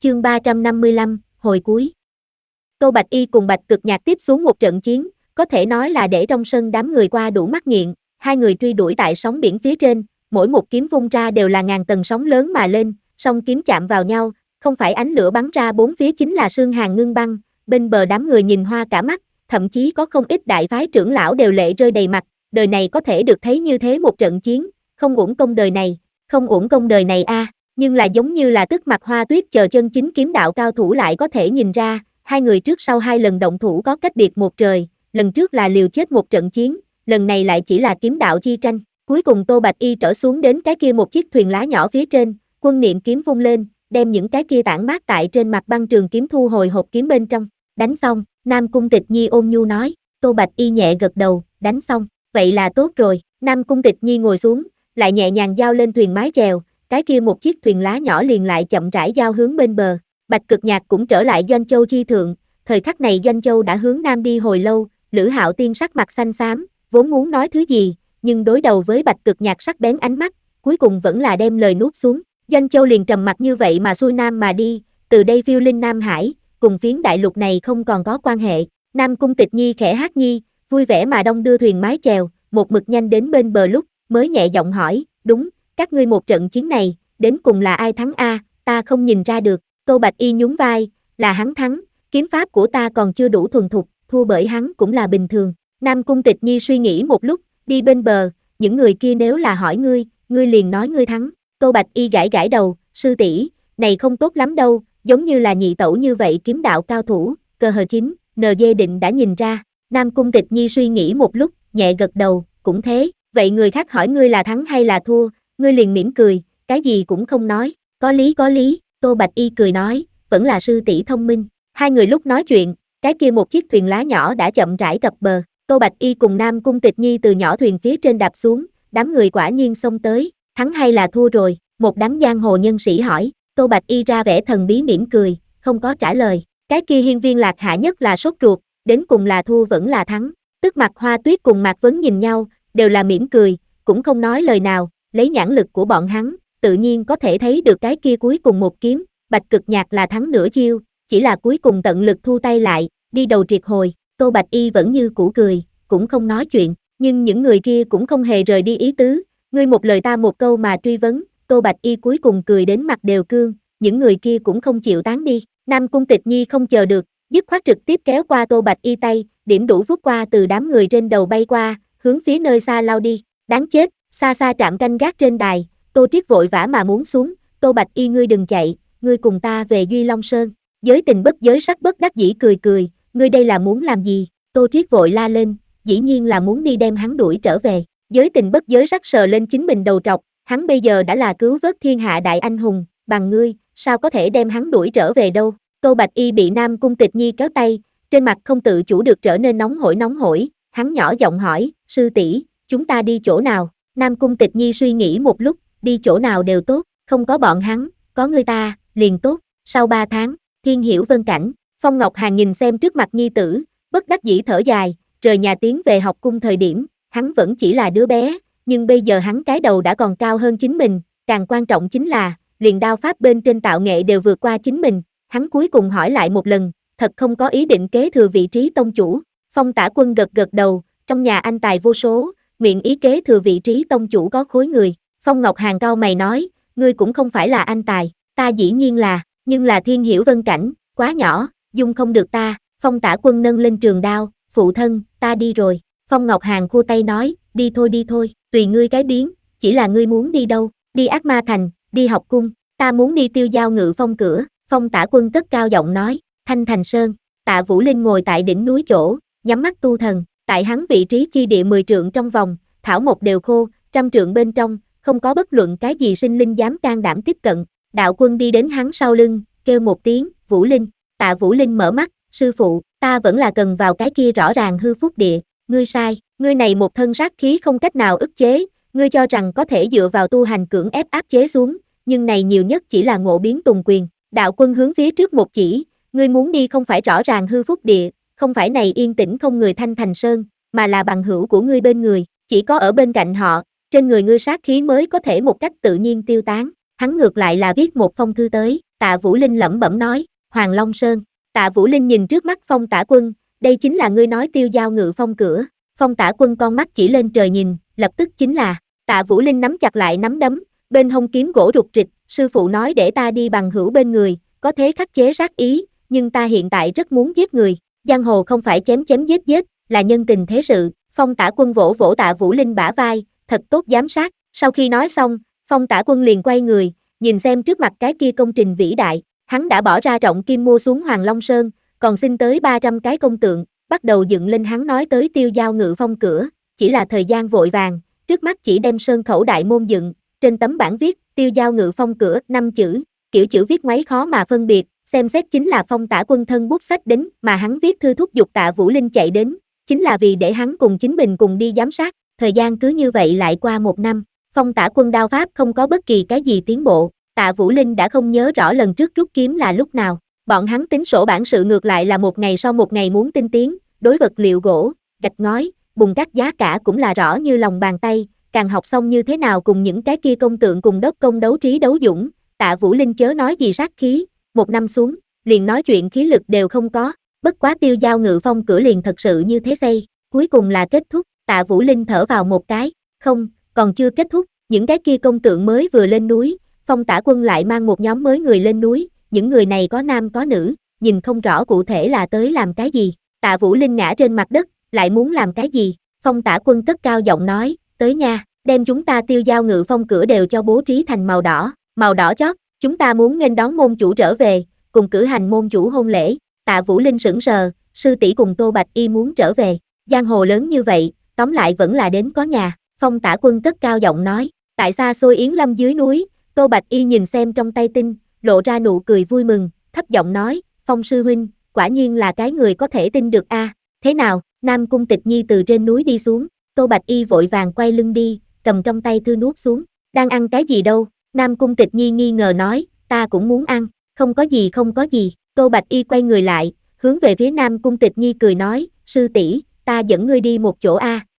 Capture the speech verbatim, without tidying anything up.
Chương ba trăm năm mươi lăm, hồi cuối. Tô Bạch Y cùng Bạch Cực Nhạc tiếp xuống một trận chiến, có thể nói là để trong sân đám người qua đủ mắt nghiện, hai người truy đuổi tại sóng biển phía trên, mỗi một kiếm vung ra đều là ngàn tầng sóng lớn mà lên, song kiếm chạm vào nhau, không phải ánh lửa bắn ra bốn phía chính là sương hàn ngưng băng, bên bờ đám người nhìn hoa cả mắt, thậm chí có không ít đại phái trưởng lão đều lệ rơi đầy mặt, đời này có thể được thấy như thế một trận chiến, không uổng công đời này, không uổng công đời này a. À. Nhưng là giống như là tức mặt Hoa Tuyết chờ chân chính kiếm đạo cao thủ lại có thể nhìn ra, hai người trước sau hai lần động thủ có cách biệt một trời, lần trước là liều chết một trận chiến, lần này lại chỉ là kiếm đạo chi tranh. Cuối cùng Tô Bạch Y trở xuống đến cái kia một chiếc thuyền lá nhỏ phía trên, quân niệm kiếm vung lên, đem những cái kia tản mát tại trên mặt băng trường kiếm thu hồi hộp kiếm bên trong. Đánh xong, Nam Cung Tịch Nhi ôn nhu nói. Tô Bạch Y nhẹ gật đầu, đánh xong, vậy là tốt rồi. Nam Cung Tịch Nhi ngồi xuống, lại nhẹ nhàng giao lên thuyền mái chèo, cái kia một chiếc thuyền lá nhỏ liền lại chậm rãi giao hướng bên bờ. Bạch Cực Nhạc cũng trở lại Doanh Châu chi thượng, thời khắc này Doanh Châu đã hướng nam đi hồi lâu, Lữ Hạo Tiên sắc mặt xanh xám, vốn muốn nói thứ gì, nhưng đối đầu với Bạch Cực Nhạc sắc bén ánh mắt, cuối cùng vẫn là đem lời nuốt xuống. Doanh Châu liền trầm mặc như vậy mà xuôi nam mà đi, từ đây phiêu linh Nam Hải, cùng phiến đại lục này không còn có quan hệ. Nam Cung Tịch Nhi khẽ hát nhi, vui vẻ mà đong đưa thuyền mái chèo, một mực nhanh đến bên bờ lúc, mới nhẹ giọng hỏi, đúng, các ngươi một trận chiến này, đến cùng là ai thắng a? Ta không nhìn ra được. Tô Bạch Y nhún vai, là hắn thắng, kiếm pháp của ta còn chưa đủ thuần thục, thua bởi hắn cũng là bình thường. Nam Cung Tịch Nhi suy nghĩ một lúc, đi bên bờ, những người kia nếu là hỏi ngươi, ngươi liền nói ngươi thắng. Tô Bạch Y gãi gãi đầu, sư tỷ, này không tốt lắm đâu, giống như là nhị tẩu như vậy kiếm đạo cao thủ, cơ hờ chính, en giê định đã nhìn ra. Nam Cung Tịch Nhi suy nghĩ một lúc, nhẹ gật đầu, cũng thế, vậy người khác hỏi ngươi là thắng hay là thua, ngươi liền mỉm cười, cái gì cũng không nói, có lý có lý. Tô Bạch Y cười nói, vẫn là sư tỷ thông minh. Hai người lúc nói chuyện, cái kia một chiếc thuyền lá nhỏ đã chậm rãi cập bờ. Tô Bạch Y cùng Nam Cung Tịch Nhi từ nhỏ thuyền phía trên đạp xuống, đám người quả nhiên xông tới, thắng hay là thua rồi, một đám giang hồ nhân sĩ hỏi. Tô Bạch Y ra vẻ thần bí mỉm cười, không có trả lời. Cái kia hiên viên Lạc Hạ nhất là sốt ruột, đến cùng là thua vẫn là thắng. Tức Mặt Hoa Tuyết cùng Mạc Vấn nhìn nhau, đều là mỉm cười, cũng không nói lời nào, lấy nhãn lực của bọn hắn, tự nhiên có thể thấy được cái kia cuối cùng một kiếm, Bạch Cực Nhạc là thắng nửa chiêu, chỉ là cuối cùng tận lực thu tay lại, đi đầu triệt hồi. Tô Bạch Y vẫn như cũ cười, cũng không nói chuyện, nhưng những người kia cũng không hề rời đi ý tứ, ngươi một lời ta một câu mà truy vấn. Tô Bạch Y cuối cùng cười đến mặt đều cương, những người kia cũng không chịu tán đi. Nam Cung Tịch Nhi không chờ được, dứt khoát trực tiếp kéo qua Tô Bạch Y tay, điểm đủ vút qua từ đám người trên đầu bay qua, hướng phía nơi xa lao đi. Đáng chết, xa xa trạm canh gác trên đài, Tô Triết vội vã mà muốn xuống. Tô Bạch Y ngươi đừng chạy, ngươi cùng ta về Duy Long Sơn. Giới tình bất giới sắc bất đắc dĩ cười cười, ngươi đây là muốn làm gì? Tô Triết vội la lên, dĩ nhiên là muốn đi đem hắn đuổi trở về. Giới tình bất giới sắc sờ lên chính mình đầu trọc, hắn bây giờ đã là cứu vớt thiên hạ đại anh hùng, bằng ngươi, sao có thể đem hắn đuổi trở về đâu? Tô Bạch Y bị Nam Cung Tịch Nhi kéo tay, trên mặt không tự chủ được trở nên nóng hổi nóng hổi, hắn nhỏ giọng hỏi, sư tỷ, chúng ta đi chỗ nào? Nam Cung Tịch Nhi suy nghĩ một lúc, đi chỗ nào đều tốt, không có bọn hắn, có ngươi ta, liền tốt. Sau ba tháng, Thiên Hiểu Vân Cảnh, Phong Ngọc Hàn nhìn xem trước mặt nhi tử, bất đắc dĩ thở dài, rời nhà tiến về học cung thời điểm, hắn vẫn chỉ là đứa bé, nhưng bây giờ hắn cái đầu đã còn cao hơn chính mình, càng quan trọng chính là, liền đao pháp bên trên tạo nghệ đều vượt qua chính mình, hắn cuối cùng hỏi lại một lần, thật không có ý định kế thừa vị trí tông chủ. Phong Tả Quân gật gật đầu, trong nhà anh tài vô số, miệng ý kế thừa vị trí tông chủ có khối người. Phong Ngọc Hàn cau mày nói, ngươi cũng không phải là anh tài, ta dĩ nhiên là, nhưng là Thiên Hiểu Vân Cảnh, quá nhỏ, dung không được ta. Phong Tả Quân nâng lên trường đao, phụ thân, ta đi rồi. Phong Ngọc Hàn khua tay nói, đi thôi đi thôi, tùy ngươi cái biến, chỉ là ngươi muốn đi đâu? Đi Ác Ma Thành, đi học cung, ta muốn đi Tiêu Giao Ngự Phong cửa. Phong Tả Quân cất cao giọng nói, Thanh Thành Sơn. Tạ Vũ Linh ngồi tại đỉnh núi chỗ, nhắm mắt tu thần, tại hắn vị trí chi địa mười trượng trong vòng, thảo mộc đều khô, trăm trượng bên trong, không có bất luận cái gì sinh linh dám can đảm tiếp cận. Đạo Quân đi đến hắn sau lưng, kêu một tiếng, Vũ Linh. Tạ Vũ Linh mở mắt, sư phụ, ta vẫn là cần vào cái kia rõ ràng hư phúc địa, ngươi sai, ngươi này một thân sát khí không cách nào ức chế, ngươi cho rằng có thể dựa vào tu hành cưỡng ép áp chế xuống, nhưng này nhiều nhất chỉ là ngộ biến tùng quyền. Đạo Quân hướng phía trước một chỉ, ngươi muốn đi không phải rõ ràng hư phúc địa, không phải này yên tĩnh không người Thanh Thành Sơn, mà là bằng hữu của ngươi bên người, chỉ có ở bên cạnh họ, trên người ngươi sát khí mới có thể một cách tự nhiên tiêu tán. Hắn ngược lại là viết một phong thư tới, Tạ Vũ Linh lẩm bẩm nói, Hoàng Long Sơn. Tạ Vũ Linh nhìn trước mắt Phong Tả Quân, đây chính là ngươi nói Tiêu Giao Ngự Phong cửa. Phong Tả Quân con mắt chỉ lên trời nhìn, lập tức chính là. Tạ Vũ Linh nắm chặt lại nắm đấm, bên hông kiếm gỗ rụt rịch, sư phụ nói để ta đi bằng hữu bên người, có thế khắc chế sát ý, nhưng ta hiện tại rất muốn giết người. Giang hồ không phải chém chém giết giết, là nhân tình thế sự. Phong Tả Quân vỗ vỗ Tạ Vũ Linh bả vai, thật tốt giám sát. Sau khi nói xong, Phong Tả Quân liền quay người, nhìn xem trước mặt cái kia công trình vĩ đại, hắn đã bỏ ra trọng kim mua xuống Hoàng Long Sơn, còn xin tới ba trăm cái công tượng, bắt đầu dựng lên hắn nói tới Tiêu Giao Ngự Phong cửa, chỉ là thời gian vội vàng, trước mắt chỉ đem sơn khẩu đại môn dựng, trên tấm bảng viết, Tiêu Giao Ngự Phong cửa, năm chữ, kiểu chữ viết ngoáy khó mà phân biệt, xem xét chính là Phong Tả Quân thân bút sách đến, mà hắn viết thư thúc giục Tạ Vũ Linh chạy đến, chính là vì để hắn cùng chính mình cùng đi giám sát, thời gian cứ như vậy lại qua một năm, Phong Tả Quân đao pháp không có bất kỳ cái gì tiến bộ, Tạ Vũ Linh đã không nhớ rõ lần trước rút kiếm là lúc nào, bọn hắn tính sổ bản sự ngược lại là một ngày sau một ngày muốn tinh tiến, đối vật liệu gỗ, gạch ngói, bùn cát giá cả cũng là rõ như lòng bàn tay, càng học xong như thế nào cùng những cái kia công tượng cùng đốc công đấu trí đấu dũng, Tạ Vũ Linh chớ nói gì sát khí, một năm xuống, liền nói chuyện khí lực đều không có, bất quá Tiêu Giao Ngự Phong cửa liền thật sự như thế xây, cuối cùng là kết thúc, Tạ Vũ Linh thở vào một cái, không, còn chưa kết thúc, những cái kia công tượng mới vừa lên núi, Phong Tả Quân lại mang một nhóm mới người lên núi, những người này có nam có nữ, nhìn không rõ cụ thể là tới làm cái gì, Tạ Vũ Linh ngã trên mặt đất, lại muốn làm cái gì, Phong Tả Quân cất cao giọng nói, tới nha, đem chúng ta Tiêu Giao Ngự Phong cửa đều cho bố trí thành màu đỏ, màu đỏ chót, chúng ta muốn nghênh đón môn chủ trở về, cùng cử hành môn chủ hôn lễ, Tạ Vũ Linh sững sờ, sư tỷ cùng Tô Bạch Y muốn trở về, giang hồ lớn như vậy, tóm lại vẫn là đến có nhà, Phong Tả Quân cất cao giọng nói, tại xa xôi Yến Lâm dưới núi, Tô Bạch Y nhìn xem trong tay tinh, lộ ra nụ cười vui mừng, thấp giọng nói, Phong sư huynh, quả nhiên là cái người có thể tin được a. Thế nào, Nam Cung Tịch Nhi từ trên núi đi xuống, Tô Bạch Y vội vàng quay lưng đi, cầm trong tay thư nuốt xuống, đang ăn cái gì đâu, Nam Cung Tịch Nhi nghi ngờ nói, ta cũng muốn ăn, không có gì không có gì, Tô Bạch Y quay người lại, hướng về phía Nam Cung Tịch Nhi cười nói, sư tỷ, ta dẫn ngươi đi một chỗ a.